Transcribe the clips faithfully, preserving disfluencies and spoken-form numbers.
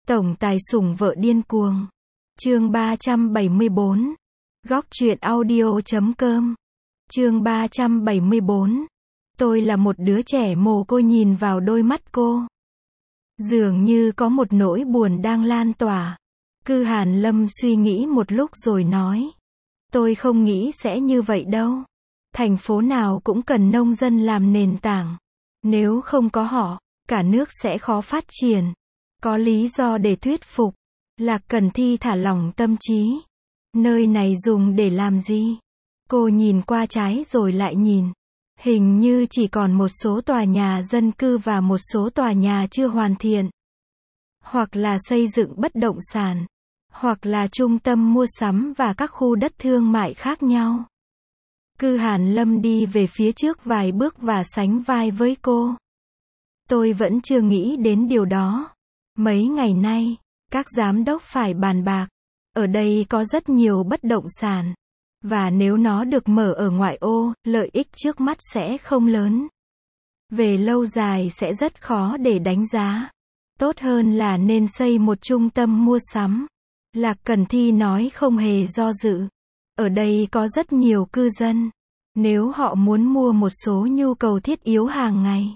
Tổng tài sủng vợ điên cuồng. Chương ba trăm bảy mươi bốn. Góc truyện audio chấm com. Chương ba trăm bảy mươi bốn. Tôi là một đứa trẻ mồ côi nhìn vào đôi mắt cô. Dường như có một nỗi buồn đang lan tỏa. Cư Hàn Lâm suy nghĩ một lúc rồi nói. Tôi không nghĩ sẽ như vậy đâu. Thành phố nào cũng cần nông dân làm nền tảng. Nếu không có họ, cả nước sẽ khó phát triển. Có lý do để thuyết phục. Lạc Cần Thi thả lỏng tâm trí. Nơi này dùng để làm gì? Cô nhìn qua trái rồi lại nhìn. Hình như chỉ còn một số tòa nhà dân cư và một số tòa nhà chưa hoàn thiện. Hoặc là xây dựng bất động sản. Hoặc là trung tâm mua sắm và các khu đất thương mại khác nhau. Cư Hàn Lâm đi về phía trước vài bước và sánh vai với cô. Tôi vẫn chưa nghĩ đến điều đó. Mấy ngày nay, các giám đốc phải bàn bạc. Ở đây có rất nhiều bất động sản. Và nếu nó được mở ở ngoại ô, lợi ích trước mắt sẽ không lớn. Về lâu dài sẽ rất khó để đánh giá. Tốt hơn là nên xây một trung tâm mua sắm. Lạc Cần Thi nói không hề do dự. Ở đây có rất nhiều cư dân. Nếu họ muốn mua một số nhu cầu thiết yếu hàng ngày,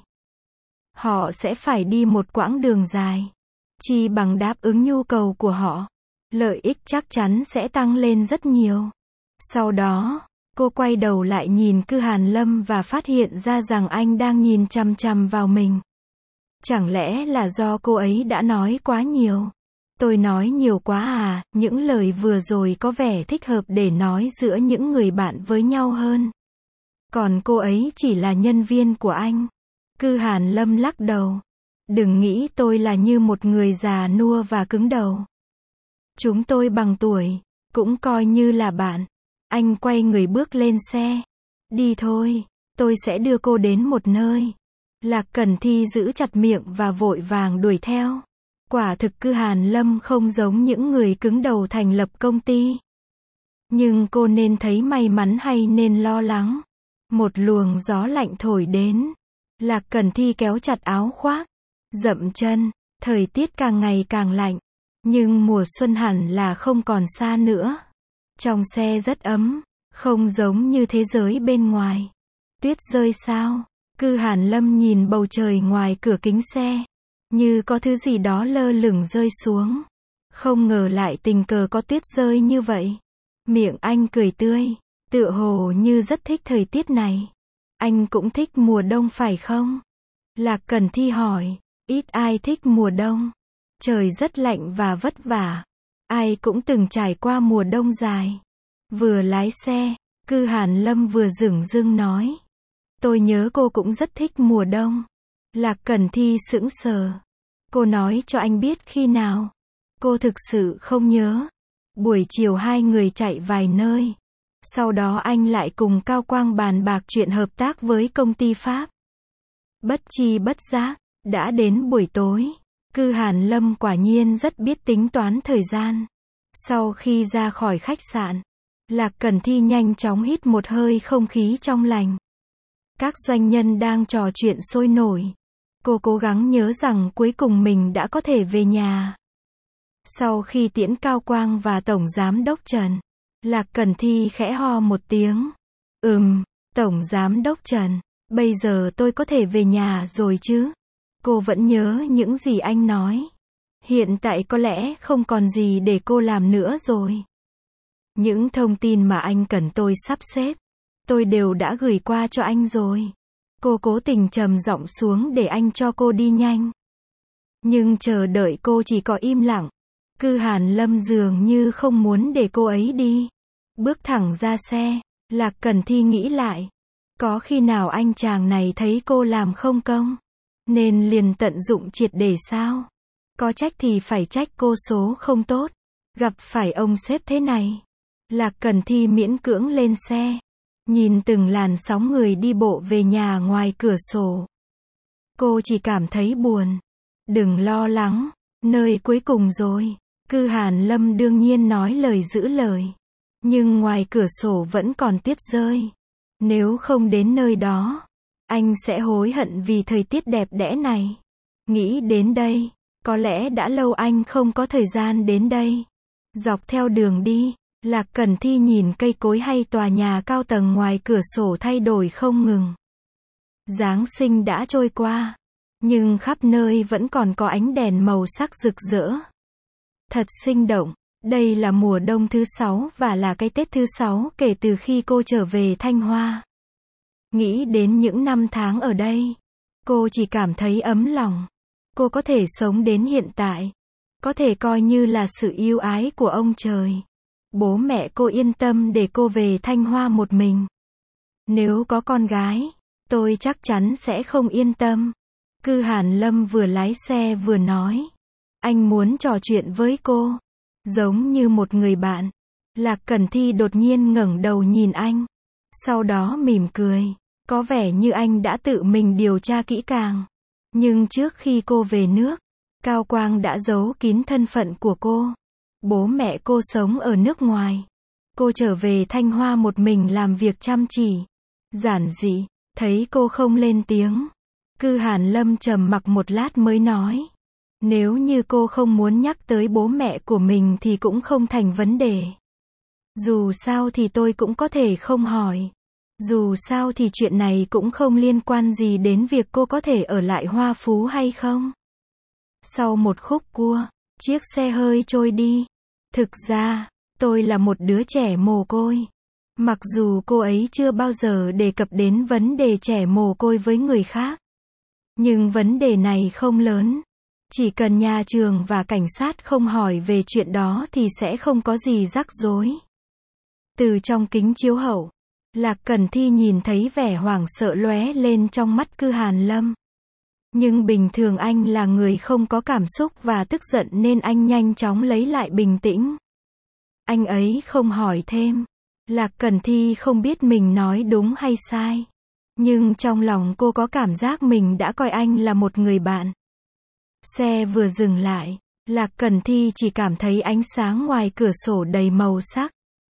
họ sẽ phải đi một quãng đường dài. Chi bằng đáp ứng nhu cầu của họ, lợi ích chắc chắn sẽ tăng lên rất nhiều. Sau đó, cô quay đầu lại nhìn Cư Hàn Lâm và phát hiện ra rằng anh đang nhìn chằm chằm vào mình. Chẳng lẽ là do cô ấy đã nói quá nhiều? Tôi nói nhiều quá à? Những lời vừa rồi có vẻ thích hợp để nói giữa những người bạn với nhau hơn. Còn cô ấy chỉ là nhân viên của anh. Cư Hàn Lâm lắc đầu. Đừng nghĩ tôi là như một người già nua và cứng đầu. Chúng tôi bằng tuổi, cũng coi như là bạn. Anh quay người bước lên xe. Đi thôi, tôi sẽ đưa cô đến một nơi. Lạc Cần Thi giữ chặt miệng và vội vàng đuổi theo. Quả thực Cư Hàn Lâm không giống những người cứng đầu thành lập công ty. Nhưng cô nên thấy may mắn hay nên lo lắng? Một luồng gió lạnh thổi đến. Lạc Cần Thi kéo chặt áo khoác, dậm chân. Thời tiết càng ngày càng lạnh. Nhưng mùa xuân hẳn là không còn xa nữa. Trong xe rất ấm, không giống như thế giới bên ngoài. Tuyết rơi sao? Cư Hàn Lâm nhìn bầu trời ngoài cửa kính xe. Như có thứ gì đó lơ lửng rơi xuống. Không ngờ lại tình cờ có tuyết rơi như vậy. Miệng anh cười tươi, tựa hồ như rất thích thời tiết này. Anh cũng thích mùa đông phải không? Lạc Cần Thi hỏi. Ít ai thích mùa đông. Trời rất lạnh và vất vả. Ai cũng từng trải qua mùa đông dài. Vừa lái xe, Cư Hàn Lâm vừa dửng dưng nói. Tôi nhớ cô cũng rất thích mùa đông. Lạc Cần Thi sững sờ. Cô nói cho anh biết khi nào? Cô thực sự không nhớ. Buổi chiều hai người chạy vài nơi. Sau đó anh lại cùng Cao Quang bàn bạc chuyện hợp tác với công ty Pháp. Bất chi bất giác, đã đến buổi tối. Cư Hàn Lâm quả nhiên rất biết tính toán thời gian. Sau khi ra khỏi khách sạn, Lạc Cần Thi nhanh chóng hít một hơi không khí trong lành. Các doanh nhân đang trò chuyện sôi nổi. Cô cố gắng nhớ rằng cuối cùng mình đã có thể về nhà. Sau khi tiễn Cao Quang và Tổng Giám đốc Trần, Lạc Cần Thi khẽ ho một tiếng. Ừm, Tổng Giám đốc Trần, bây giờ tôi có thể về nhà rồi chứ? Cô vẫn nhớ những gì anh nói. Hiện tại có lẽ không còn gì để cô làm nữa rồi. Những thông tin mà anh cần tôi sắp xếp, tôi đều đã gửi qua cho anh rồi. Cô cố tình trầm giọng xuống để anh cho cô đi nhanh. Nhưng chờ đợi cô chỉ có im lặng. Cư Hàn Lâm dường như không muốn để cô ấy đi. Bước thẳng ra xe, Lạc Cần Thi nghĩ lại. Có khi nào anh chàng này thấy cô làm không công, nên liền tận dụng triệt để sao? Có trách thì phải trách cô số không tốt. Gặp phải ông sếp thế này. Lạc Cần Thi miễn cưỡng lên xe. Nhìn từng làn sóng người đi bộ về nhà ngoài cửa sổ. Cô chỉ cảm thấy buồn. Đừng lo lắng, nơi cuối cùng rồi. Cư Hàn Lâm đương nhiên nói lời giữ lời. Nhưng ngoài cửa sổ vẫn còn tuyết rơi. Nếu không đến nơi đó, anh sẽ hối hận vì thời tiết đẹp đẽ này. Nghĩ đến đây, Có lẽ đã lâu anh không có thời gian đến đây. Dọc theo đường đi, Lạc Cẩn Thi nhìn cây cối hay tòa nhà cao tầng ngoài cửa sổ thay đổi không ngừng. Giáng sinh đã trôi qua, nhưng khắp nơi vẫn còn có ánh đèn màu sắc rực rỡ. Thật sinh động. Đây là mùa đông thứ sáu và là cái Tết thứ sáu kể từ khi cô trở về Thanh Hoa. Nghĩ đến những năm tháng ở đây, cô chỉ cảm thấy ấm lòng. Cô có thể sống đến hiện tại, có thể coi như là sự yêu ái của ông trời. Bố mẹ cô yên tâm để cô về Thanh Hoa một mình. Nếu có con gái, tôi chắc chắn sẽ không yên tâm. Cư Hàn Lâm vừa lái xe vừa nói. Anh muốn trò chuyện với cô, giống như một người bạn. Lạc Cẩn Thi đột nhiên ngẩng đầu nhìn anh. Sau đó mỉm cười. Có vẻ như anh đã tự mình điều tra kỹ càng. Nhưng trước khi cô về nước, Cao Quang đã giấu kín thân phận của cô. Bố mẹ cô sống ở nước ngoài. Cô trở về Thanh Hoa một mình làm việc chăm chỉ, giản dị. Thấy cô không lên tiếng, Cư Hàn Lâm trầm mặc một lát mới nói. Nếu như cô không muốn nhắc tới bố mẹ của mình thì cũng không thành vấn đề. Dù sao thì tôi cũng có thể không hỏi. Dù sao thì chuyện này cũng không liên quan gì đến việc cô có thể ở lại Hoa Phú hay không. Sau một khúc cua, chiếc xe hơi trôi đi. Thực ra, tôi là một đứa trẻ mồ côi. Mặc dù cô ấy chưa bao giờ đề cập đến vấn đề trẻ mồ côi với người khác. Nhưng vấn đề này không lớn. Chỉ cần nhà trường và cảnh sát không hỏi về chuyện đó thì sẽ không có gì rắc rối. Từ trong kính chiếu hậu, Lạc Cẩn Thi nhìn thấy vẻ hoảng sợ lóe lên trong mắt Cư Hàn Lâm. Nhưng bình thường anh là người không có cảm xúc và tức giận nên anh nhanh chóng lấy lại bình tĩnh. Anh ấy không hỏi thêm. Lạc Cẩn Thi không biết mình nói đúng hay sai. Nhưng trong lòng cô có cảm giác mình đã coi anh là một người bạn. Xe vừa dừng lại, Lạc Cẩn Thi chỉ cảm thấy ánh sáng ngoài cửa sổ đầy màu sắc.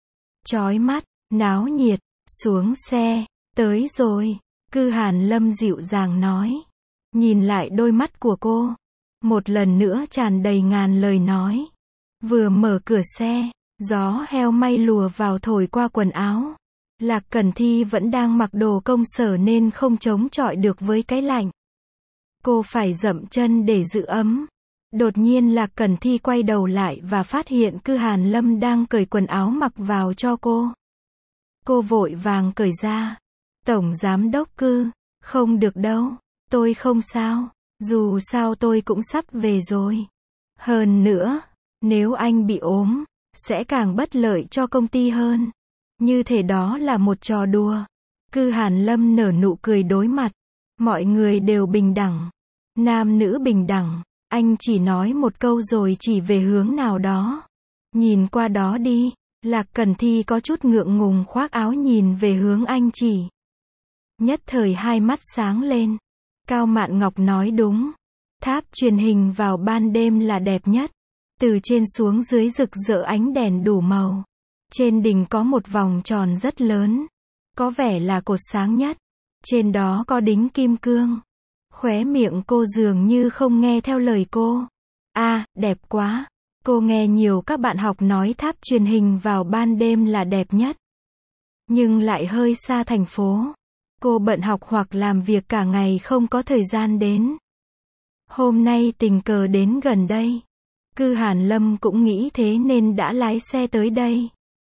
Chói mắt, náo nhiệt, xuống xe, tới rồi. Cư Hàn Lâm dịu dàng nói. Nhìn lại đôi mắt của cô, một lần nữa tràn đầy ngàn lời nói. Vừa mở cửa xe, gió heo may lùa vào thổi qua quần áo. Lạc Cẩn Thi vẫn đang mặc đồ công sở nên không chống chọi được với cái lạnh. Cô phải dậm chân để giữ ấm. Đột nhiên Lạc Cẩn Thi quay đầu lại và phát hiện Cư Hàn Lâm đang cởi quần áo mặc vào cho cô. Cô vội vàng cởi ra. Tổng giám đốc Cư, không được đâu, tôi không sao, dù sao tôi cũng sắp về rồi. Hơn nữa, nếu anh bị ốm, sẽ càng bất lợi cho công ty hơn. Như thể đó là một trò đùa. Cư Hàn Lâm nở nụ cười đối mặt. Mọi người đều bình đẳng. Nam nữ bình đẳng. Anh chỉ nói một câu rồi chỉ về hướng nào đó. Nhìn qua đó đi. Lạc Cẩn Thi có chút ngượng ngùng khoác áo nhìn về hướng anh chỉ. Nhất thời hai mắt sáng lên. Cao Mạn Ngọc nói đúng. Tháp truyền hình vào ban đêm là đẹp nhất. Từ trên xuống dưới rực rỡ ánh đèn đủ màu. Trên đỉnh có một vòng tròn rất lớn. Có vẻ là cột sáng nhất. Trên đó có đính kim cương. Khóe miệng cô dường như không nghe theo lời cô. À, đẹp quá. Cô nghe nhiều các bạn học nói tháp truyền hình vào ban đêm là đẹp nhất. Nhưng lại hơi xa thành phố. Cô bận học hoặc làm việc cả ngày không có thời gian đến. Hôm nay tình cờ đến gần đây. Cư Hàn Lâm cũng nghĩ thế nên đã lái xe tới đây.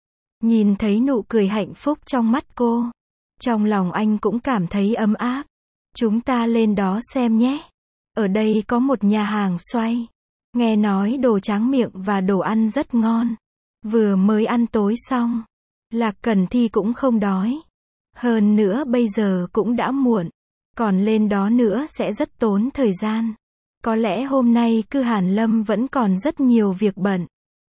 Nhìn thấy nụ cười hạnh phúc trong mắt cô. Trong lòng anh cũng cảm thấy ấm áp. Chúng ta lên đó xem nhé. Ở đây có một nhà hàng xoay. Nghe nói đồ tráng miệng và đồ ăn rất ngon. Vừa mới ăn tối xong. Lạc Cẩn Thi cũng không đói. Hơn nữa bây giờ cũng đã muộn. Còn lên đó nữa sẽ rất tốn thời gian. Có lẽ hôm nay Cư Hàn Lâm vẫn còn rất nhiều việc bận.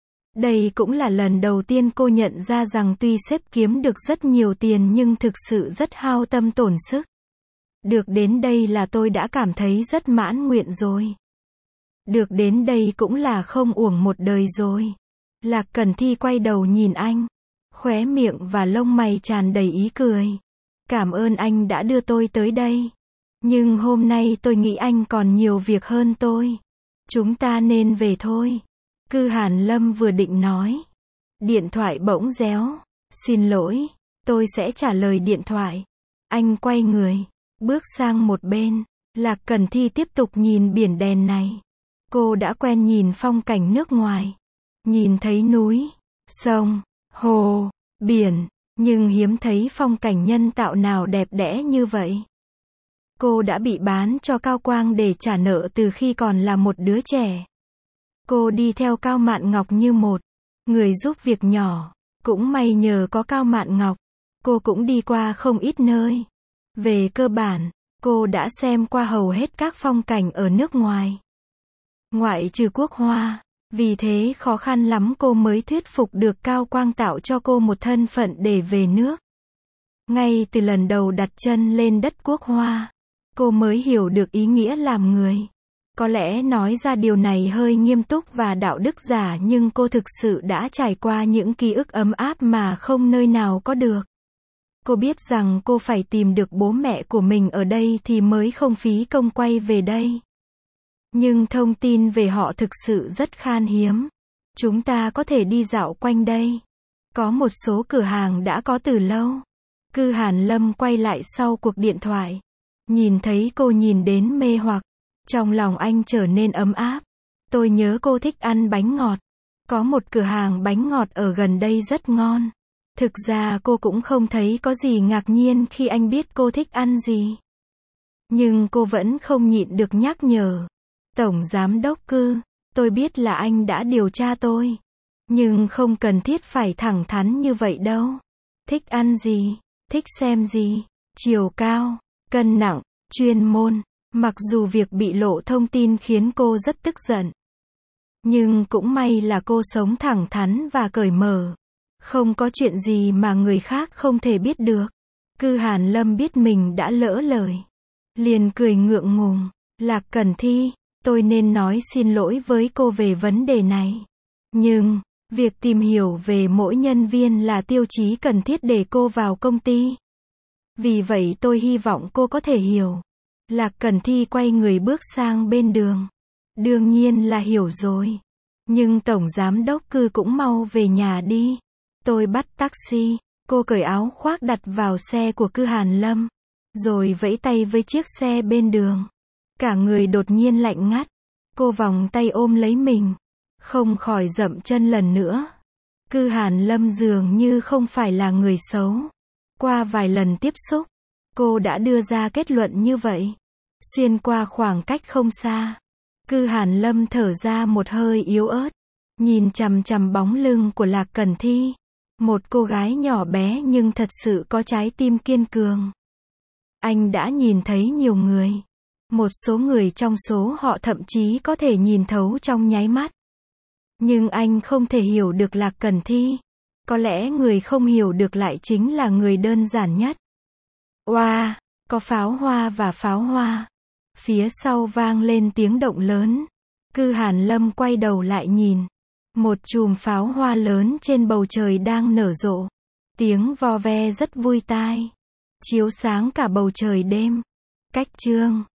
Đây cũng là lần đầu tiên cô nhận ra rằng tuy sếp kiếm được rất nhiều tiền nhưng thực sự rất hao tâm tổn sức. Được đến đây là tôi đã cảm thấy rất mãn nguyện rồi. Được đến đây cũng là không uổng một đời rồi. Lạc Cẩn Thi quay đầu nhìn anh. Khóe miệng và lông mày tràn đầy ý cười. Cảm ơn anh đã đưa tôi tới đây. Nhưng hôm nay tôi nghĩ anh còn nhiều việc hơn tôi. Chúng ta nên về thôi. Cư Hàn Lâm vừa định nói. Điện thoại bỗng réo. Xin lỗi, tôi sẽ trả lời điện thoại. Anh quay người, bước sang một bên. Lạc Cần Thi tiếp tục nhìn biển đèn này. Cô đã quen nhìn phong cảnh nước ngoài. Nhìn thấy núi, sông, hồ, biển, nhưng hiếm thấy phong cảnh nhân tạo nào đẹp đẽ như vậy. Cô đã bị bán cho Cao Quang để trả nợ từ khi còn là một đứa trẻ. Cô đi theo Cao Mạn Ngọc như một người giúp việc nhỏ. Cũng may nhờ có Cao Mạn Ngọc, cô cũng đi qua không ít nơi. Về cơ bản, cô đã xem qua hầu hết các phong cảnh ở nước ngoài. Ngoại trừ Quốc Hoa, vì thế khó khăn lắm cô mới thuyết phục được Cao Quang tạo cho cô một thân phận để về nước. Ngay từ lần đầu đặt chân lên đất Quốc Hoa, cô mới hiểu được ý nghĩa làm người. Có lẽ nói ra điều này hơi nghiêm túc và đạo đức giả, nhưng cô thực sự đã trải qua những ký ức ấm áp mà không nơi nào có được. Cô biết rằng cô phải tìm được bố mẹ của mình ở đây thì mới không phí công quay về đây. Nhưng thông tin về họ thực sự rất khan hiếm. Chúng ta có thể đi dạo quanh đây. Có một số cửa hàng đã có từ lâu. Cư Hàn Lâm quay lại sau cuộc điện thoại. Nhìn thấy cô nhìn đến mê hoặc. Trong lòng anh trở nên ấm áp. Tôi nhớ cô thích ăn bánh ngọt. Có một cửa hàng bánh ngọt ở gần đây rất ngon. Thực ra cô cũng không thấy có gì ngạc nhiên khi anh biết cô thích ăn gì. Nhưng cô vẫn không nhịn được nhắc nhở. Tổng Giám Đốc Cư, tôi biết là anh đã điều tra tôi. Nhưng không cần thiết phải thẳng thắn như vậy đâu. Thích ăn gì? Thích xem gì? Chiều cao, cân nặng, chuyên môn. Mặc dù việc bị lộ thông tin khiến cô rất tức giận. Nhưng cũng may là cô sống thẳng thắn và cởi mở. Không có chuyện gì mà người khác không thể biết được. Cư Hàn Lâm biết mình đã lỡ lời. Liền cười ngượng ngùng. Lạc Cần Thi, tôi nên nói xin lỗi với cô về vấn đề này. Nhưng, việc tìm hiểu về mỗi nhân viên là tiêu chí cần thiết để cô vào công ty. Vì vậy tôi hy vọng cô có thể hiểu. Lạc Cần Thi quay người bước sang bên đường. Đương nhiên là hiểu rồi. Nhưng Tổng Giám Đốc Cư cũng mau về nhà đi. Tôi bắt taxi. Cô cởi áo khoác đặt vào xe của Cư Hàn Lâm. Rồi vẫy tay với chiếc xe bên đường. Cả người đột nhiên lạnh ngắt. Cô vòng tay ôm lấy mình. Không khỏi dậm chân lần nữa. Cư Hàn Lâm dường như không phải là người xấu. Qua vài lần tiếp xúc, cô đã đưa ra kết luận như vậy. Xuyên qua khoảng cách không xa, Cư Hàn Lâm thở ra một hơi yếu ớt. Nhìn chằm chằm bóng lưng của Lạc Cần Thi. Một cô gái nhỏ bé nhưng thật sự có trái tim kiên cường. Anh đã nhìn thấy nhiều người. Một số người trong số họ thậm chí có thể nhìn thấu trong nháy mắt. Nhưng anh không thể hiểu được Lạc Cần Thi. Có lẽ người không hiểu được lại chính là người đơn giản nhất. Oa, có pháo hoa và pháo hoa. Phía sau vang lên tiếng động lớn. Cư Hàn Lâm quay đầu lại nhìn. Một chùm pháo hoa lớn trên bầu trời đang nở rộ. Tiếng vo ve rất vui tai. Chiếu sáng cả bầu trời đêm. Cách chương